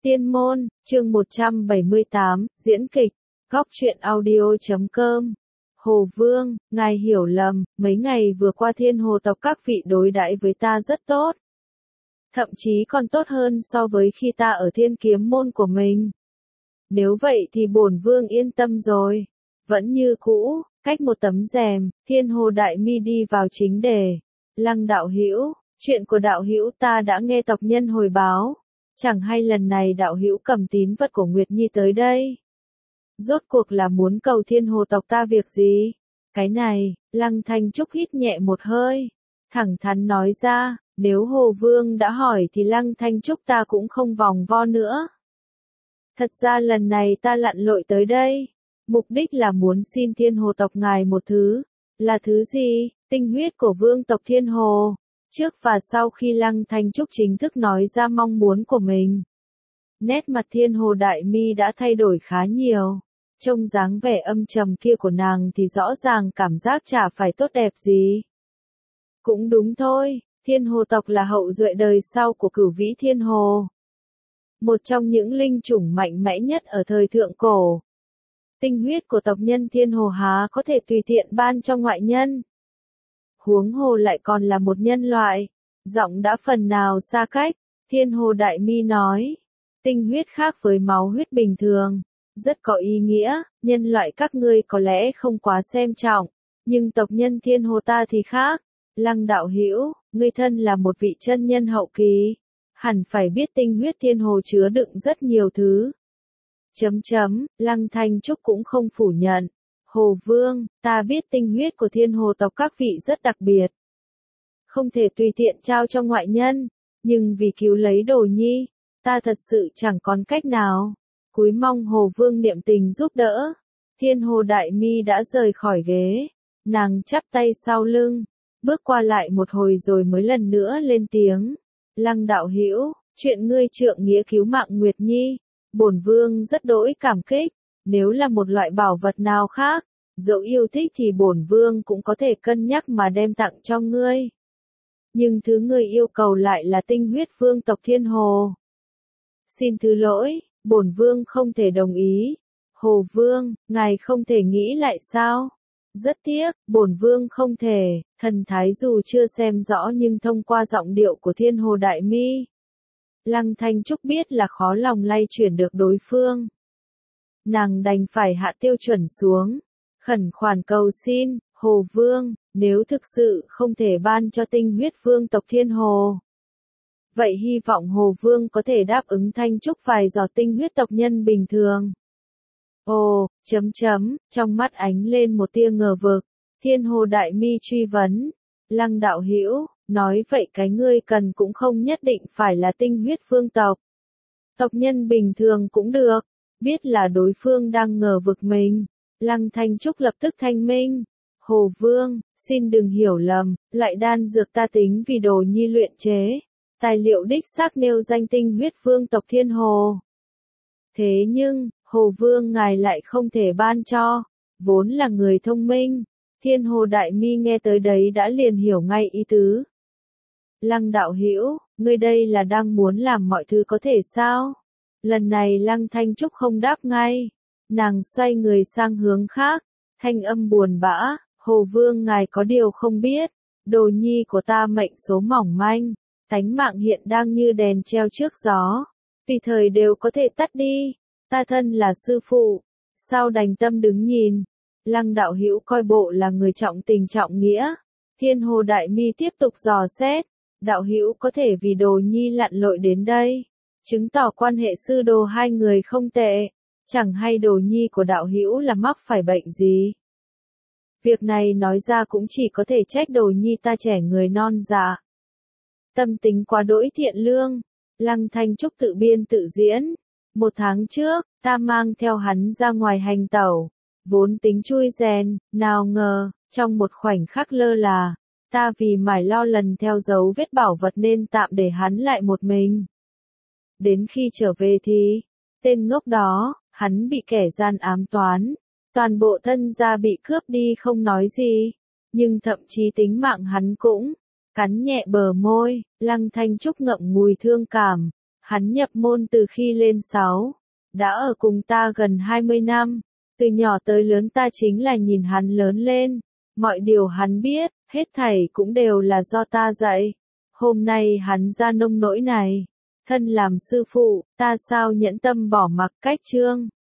Tiên môn, chương 178, diễn kịch, góc truyện audio.com. Hồ Vương, ngài hiểu lầm, mấy ngày vừa qua Thiên Hồ tộc các vị đối đãi với ta rất tốt. Thậm chí còn tốt hơn so với khi ta ở Thiên Kiếm môn của mình. Nếu vậy thì bổn Vương yên tâm rồi. Vẫn như cũ, cách một tấm rèm, Thiên Hồ Đại Mi đi vào chính đề. Lăng đạo hữu, chuyện của đạo hữu ta đã nghe tộc nhân hồi báo. Chẳng hay lần này đạo hữu cầm tín vật của Nguyệt Nhi tới đây. Rốt cuộc là muốn cầu Thiên Hồ tộc ta việc gì? Cái này, Lăng Thanh Trúc hít nhẹ một hơi. Thẳng thắn nói ra, nếu Hồ Vương đã hỏi thì Lăng Thanh Trúc ta cũng không vòng vo nữa. Thật ra lần này ta lặn lội tới đây. Mục đích là muốn xin Thiên Hồ tộc ngài một thứ. Là thứ gì? Tinh huyết của vương tộc Thiên Hồ. Trước và sau khi Lăng Thanh Trúc chính thức nói ra mong muốn của mình. Nét mặt Thiên Hồ Đại Mi đã thay đổi khá nhiều. Trông dáng vẻ âm trầm kia của nàng thì rõ ràng cảm giác chả phải tốt đẹp gì. Cũng đúng thôi, Thiên Hồ tộc là hậu duệ đời sau của Cửu Vĩ Thiên Hồ. Một trong những linh chủng mạnh mẽ nhất ở thời thượng cổ. Tinh huyết của tộc nhân Thiên Hồ há có thể tùy tiện ban cho ngoại nhân. Huống hồ lại còn là một nhân loại. Giọng đã phần nào xa cách, Thiên Hồ Đại Mi nói. Tinh huyết khác với máu huyết bình thường. Rất có ý nghĩa, nhân loại các ngươi có lẽ không quá xem trọng. Nhưng tộc nhân Thiên Hồ ta thì khác. Lăng đạo hữu, ngươi thân là một vị chân nhân hậu kỳ. Hẳn phải biết tinh huyết Thiên Hồ chứa đựng rất nhiều thứ. Lăng Thanh Trúc cũng không phủ nhận. Hồ Vương, ta biết tinh huyết của Thiên Hồ tộc các vị rất đặc biệt. Không thể tùy tiện trao cho ngoại nhân, nhưng vì cứu lấy Đồ Nhi, ta thật sự chẳng còn cách nào. Cúi mong Hồ Vương niệm tình giúp đỡ. Thiên Hồ Đại Mi đã rời khỏi ghế, nàng chắp tay sau lưng, bước qua lại một hồi rồi mới lần nữa lên tiếng. Lăng đạo hữu, chuyện ngươi trượng nghĩa cứu mạng Nguyệt Nhi, bổn Vương rất đỗi cảm kích. Nếu là một loại bảo vật nào khác, dẫu yêu thích thì bổn Vương cũng có thể cân nhắc mà đem tặng cho ngươi. Nhưng thứ ngươi yêu cầu lại là tinh huyết vương tộc Thiên Hồ. Xin thứ lỗi, bổn Vương không thể đồng ý. Hồ Vương, ngài không thể nghĩ lại sao? Rất tiếc, bổn Vương không thể. Thần thái dù chưa xem rõ nhưng thông qua giọng điệu của Thiên Hồ Đại Mi, Lăng Thanh Trúc biết là khó lòng lay chuyển được đối phương. Nàng đành phải hạ tiêu chuẩn xuống, khẩn khoản cầu xin, Hồ Vương, nếu thực sự không thể ban cho tinh huyết vương tộc Thiên Hồ. Vậy hy vọng Hồ Vương có thể đáp ứng Thanh Trúc vài giọt tinh huyết tộc nhân bình thường. Ồ, trong mắt ánh lên một tia ngờ vực, Thiên Hồ Đại Mi truy vấn, Lăng đạo hữu, nói vậy cái ngươi cần cũng không nhất định phải là tinh huyết vương tộc. Tộc nhân bình thường cũng được. Biết là đối phương đang ngờ vực mình, Lăng Thanh Trúc lập tức thanh minh. Hồ Vương, xin đừng hiểu lầm, loại đan dược ta tính vì Đồ Nhi luyện chế. Tài liệu đích xác nêu danh tinh huyết vương tộc Thiên Hồ. Thế nhưng, Hồ Vương ngài lại không thể ban cho, vốn là người thông minh. Thiên Hồ Đại Mi nghe tới đấy đã liền hiểu ngay ý tứ. Lăng đạo hữu, ngươi đây là đang muốn làm mọi thứ có thể sao? Lần này Lăng Thanh Trúc không đáp ngay. Nàng xoay người sang hướng khác. Thanh âm buồn bã. Hồ Vương ngài có điều không biết. Đồ Nhi của ta mệnh số mỏng manh. Tánh mạng hiện đang như đèn treo trước gió. Vì thời đều có thể tắt đi. Ta thân là sư phụ. Sao đành tâm đứng nhìn. Lăng đạo hữu coi bộ là người trọng tình trọng nghĩa. Thiên Hồ Đại Mi tiếp tục dò xét. Đạo hữu có thể vì Đồ Nhi lặn lội đến đây. Chứng tỏ quan hệ sư đồ hai người không tệ. Chẳng hay Đồ Nhi của đạo hữu là mắc phải bệnh gì. Việc này nói ra cũng chỉ có thể trách Đồ Nhi ta trẻ người non dạ. Tâm tính quá đỗi thiện lương. Lăng Thanh Trúc tự biên tự diễn. 1 tháng trước, ta mang theo hắn ra ngoài hành tẩu. Vốn tính chui rèn, nào ngờ, trong một khoảnh khắc lơ là, ta vì mải lo lần theo dấu vết bảo vật nên tạm để hắn lại một mình. Đến khi trở về thì, tên ngốc đó, hắn bị kẻ gian ám toán. Toàn bộ thân gia bị cướp đi không nói gì. Nhưng thậm chí tính mạng hắn cũng, cắn nhẹ bờ môi, Lăng Thanh Trúc ngậm ngùi thương cảm. Hắn nhập môn từ khi lên 6, đã ở cùng ta gần 20 năm. Từ nhỏ tới lớn ta chính là nhìn hắn lớn lên. Mọi điều hắn biết, hết thảy cũng đều là do ta dạy. Hôm nay hắn ra nông nỗi này. Thân làm sư phụ, ta sao nhẫn tâm bỏ mặc Cách Trương.